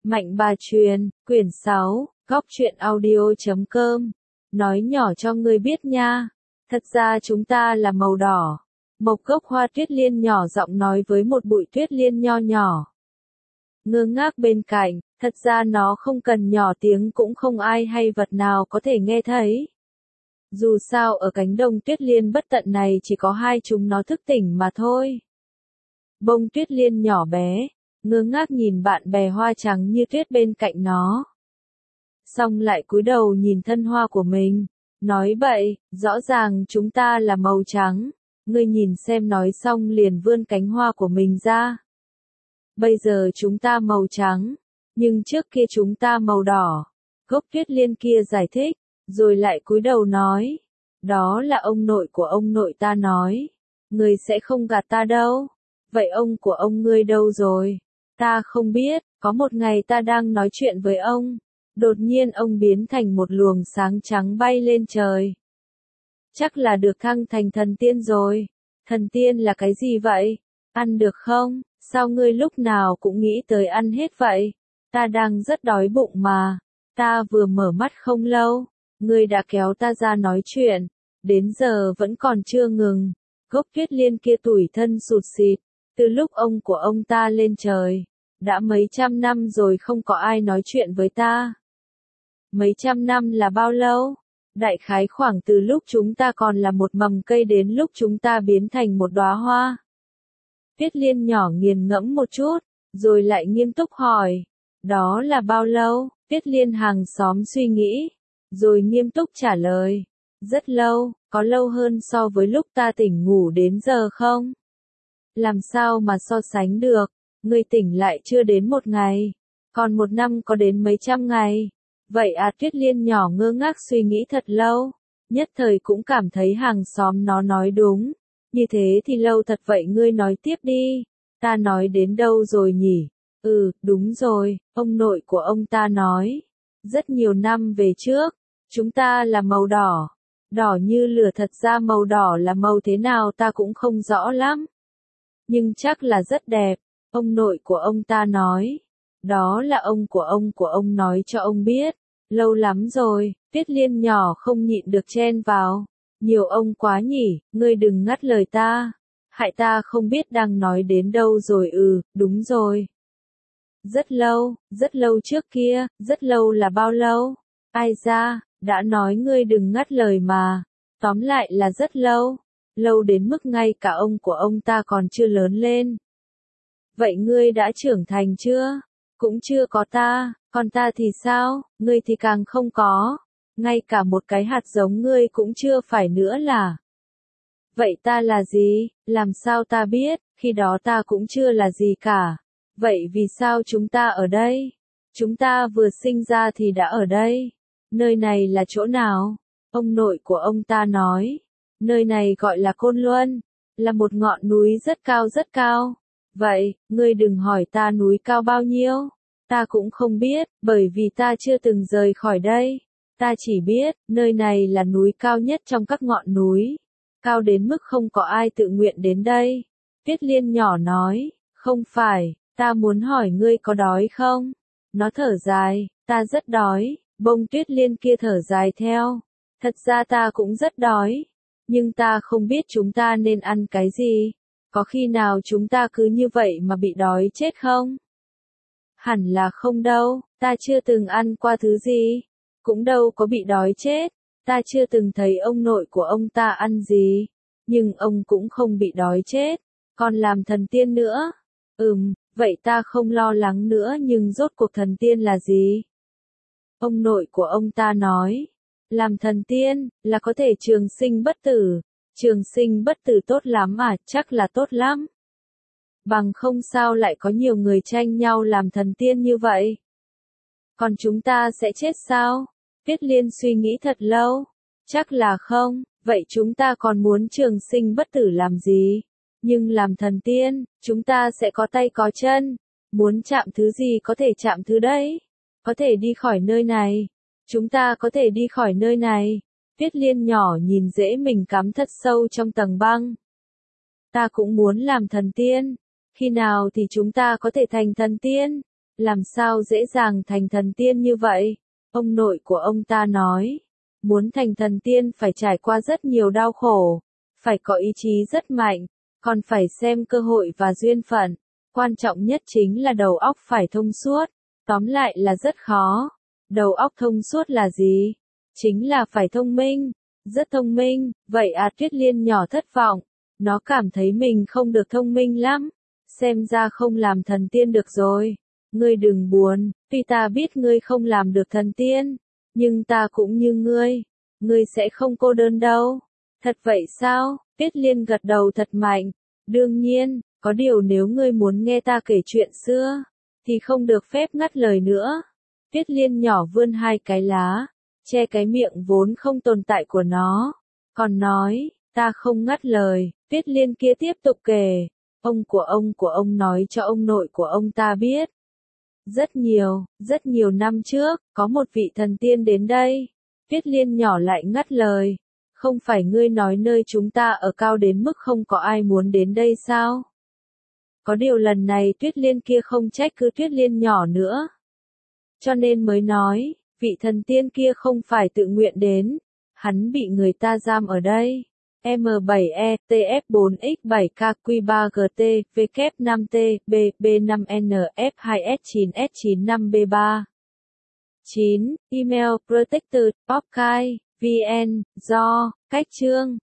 Mạnh bà truyền, quyển 6, góc truyện audio.com. Nói nhỏ cho ngươi biết nha. Thật ra chúng ta là màu đỏ. Một gốc hoa tuyết liên nhỏ giọng nói với một bụi tuyết liên nho nhỏ. Ngơ ngác bên cạnh, thật ra nó không cần nhỏ tiếng cũng không ai hay vật nào có thể nghe thấy. Dù sao ở cánh đồng tuyết liên bất tận này chỉ có hai chúng nó thức tỉnh mà thôi. Bông tuyết liên nhỏ bé, ngơ ngác nhìn bạn bè hoa trắng như tuyết bên cạnh nó. Xong lại cúi đầu nhìn thân hoa của mình, nói bậy, rõ ràng chúng ta là màu trắng, ngươi nhìn xem, nói xong liền vươn cánh hoa của mình ra. Bây giờ chúng ta màu trắng, nhưng trước kia chúng ta màu đỏ. Gốc tuyết liên kia giải thích, rồi lại cúi đầu nói, đó là ông nội của ông nội ta nói, ngươi sẽ không gạt ta đâu. Vậy ông của ông ngươi đâu rồi? Ta không biết, có một ngày ta đang nói chuyện với ông, đột nhiên ông biến thành một luồng sáng trắng bay lên trời. Chắc là được thăng thành thần tiên rồi. Thần tiên là cái gì vậy? Ăn được không? Sao ngươi lúc nào cũng nghĩ tới ăn hết vậy? Ta đang rất đói bụng mà. Ta vừa mở mắt không lâu, ngươi đã kéo ta ra nói chuyện, đến giờ vẫn còn chưa ngừng. Gốc tuyết liên kia tủi thân sụt sịt, từ lúc ông của ông ta lên trời, đã mấy trăm năm rồi không có ai nói chuyện với ta. Mấy trăm năm là bao lâu? Đại khái khoảng từ lúc chúng ta còn là một mầm cây đến lúc chúng ta biến thành một đóa hoa. Tuyết liên nhỏ nghiền ngẫm một chút, rồi lại nghiêm túc hỏi, đó là bao lâu? Tuyết liên hàng xóm suy nghĩ, rồi nghiêm túc trả lời, rất lâu, có lâu hơn so với lúc ta tỉnh ngủ đến giờ không? Làm sao mà so sánh được, ngươi tỉnh lại chưa đến một ngày, còn một năm có đến mấy trăm ngày. Vậy à, tuyết liên nhỏ ngơ ngác suy nghĩ thật lâu, nhất thời cũng cảm thấy hàng xóm nó nói đúng. Như thế thì lâu thật vậy, ngươi nói tiếp đi, ta nói đến đâu rồi nhỉ? Đúng rồi, ông nội của ông ta nói, rất nhiều năm về trước, chúng ta là màu đỏ, đỏ như lửa. Thật ra màu đỏ là màu thế nào ta cũng không rõ lắm, nhưng chắc là rất đẹp. Ông nội của ông ta nói, đó là ông của ông nói cho ông biết, lâu lắm rồi. Tuyết liên nhỏ không nhịn được chen vào, nhiều ông quá nhỉ, ngươi đừng ngắt lời ta, hại ta không biết đang nói đến đâu rồi. Đúng rồi. Rất lâu trước kia. Rất lâu là bao lâu? Ai da, đã nói ngươi đừng ngắt lời mà. Tóm lại là rất lâu, lâu đến mức ngay cả ông của ông ta còn chưa lớn lên. Vậy ngươi đã trưởng thành chưa? Cũng chưa có ta, còn ta thì sao? Ngươi thì càng không có, ngay cả một cái hạt giống ngươi cũng chưa phải nữa là. Vậy ta là gì? Làm sao ta biết, khi đó ta cũng chưa là gì cả. Vậy vì sao chúng ta ở đây? Chúng ta vừa sinh ra thì đã ở đây. Nơi này là chỗ nào? Ông nội của ông ta nói, nơi này gọi là Côn Luân, là một ngọn núi rất cao rất cao. Vậy, ngươi đừng hỏi ta núi cao bao nhiêu. Ta cũng không biết, bởi vì ta chưa từng rời khỏi đây. Ta chỉ biết, nơi này là núi cao nhất trong các ngọn núi. Cao đến mức không có ai tự nguyện đến đây. Tuyết liên nhỏ nói, không phải, ta muốn hỏi ngươi có đói không? Nó thở dài, ta rất đói. Bông tuyết liên kia thở dài theo. Thật ra ta cũng rất đói. Nhưng ta không biết chúng ta nên ăn cái gì. Có khi nào chúng ta cứ như vậy mà bị đói chết không? Hẳn là không đâu, ta chưa từng ăn qua thứ gì, cũng đâu có bị đói chết. Ta chưa từng thấy ông nội của ông ta ăn gì, nhưng ông cũng không bị đói chết, còn làm thần tiên nữa. Vậy ta không lo lắng nữa, nhưng rốt cuộc thần tiên là gì? Ông nội của ông ta nói, làm thần tiên, là có thể trường sinh bất tử. Trường sinh bất tử tốt lắm à? Chắc là tốt lắm. Bằng không sao lại có nhiều người tranh nhau làm thần tiên như vậy? Còn chúng ta sẽ chết sao? Tuyết liên suy nghĩ thật lâu. Chắc là không, vậy chúng ta còn muốn trường sinh bất tử làm gì? Nhưng làm thần tiên, chúng ta sẽ có tay có chân. Muốn chạm thứ gì có thể chạm thứ đấy. Có thể đi khỏi nơi này. Chúng ta có thể đi khỏi nơi này. Tuyết liên nhỏ nhìn rễ mình cắm thật sâu trong tầng băng. Ta cũng muốn làm thần tiên. Khi nào thì chúng ta có thể thành thần tiên? Làm sao dễ dàng thành thần tiên như vậy? Ông nội của ông ta nói, muốn thành thần tiên phải trải qua rất nhiều đau khổ, phải có ý chí rất mạnh, còn phải xem cơ hội và duyên phận. Quan trọng nhất chính là đầu óc phải thông suốt. Tóm lại là rất khó. Đầu óc thông suốt là gì? Chính là phải thông minh. Rất thông minh. Vậy à, Tuyết Liên nhỏ thất vọng. Nó cảm thấy mình không được thông minh lắm. Xem ra không làm thần tiên được rồi. Ngươi đừng buồn, tuy ta biết ngươi không làm được thần tiên, nhưng ta cũng như ngươi. Ngươi sẽ không cô đơn đâu. Thật vậy sao? Tuyết Liên gật đầu thật mạnh. Đương nhiên, có điều nếu ngươi muốn nghe ta kể chuyện xưa, thì không được phép ngắt lời nữa. Tuyết Liên nhỏ vươn hai cái lá, che cái miệng vốn không tồn tại của nó. Còn nói, ta không ngắt lời. Tuyết Liên kia tiếp tục kể. Ông của ông nói cho ông nội của ông ta biết. Rất nhiều năm trước, có một vị thần tiên đến đây. Tuyết Liên nhỏ lại ngắt lời. Không phải ngươi nói nơi chúng ta ở cao đến mức không có ai muốn đến đây sao? Có điều lần này Tuyết Liên kia không trách cứ Tuyết Liên nhỏ nữa. Cho nên mới nói, vị thần tiên kia không phải tự nguyện đến. Hắn bị người ta giam ở đây. M7E, TF4X 7KQ3GT, W5T, B, B5N, F2S9S95B3. 9. Email Protected, Popkai, VN, do, cách chương.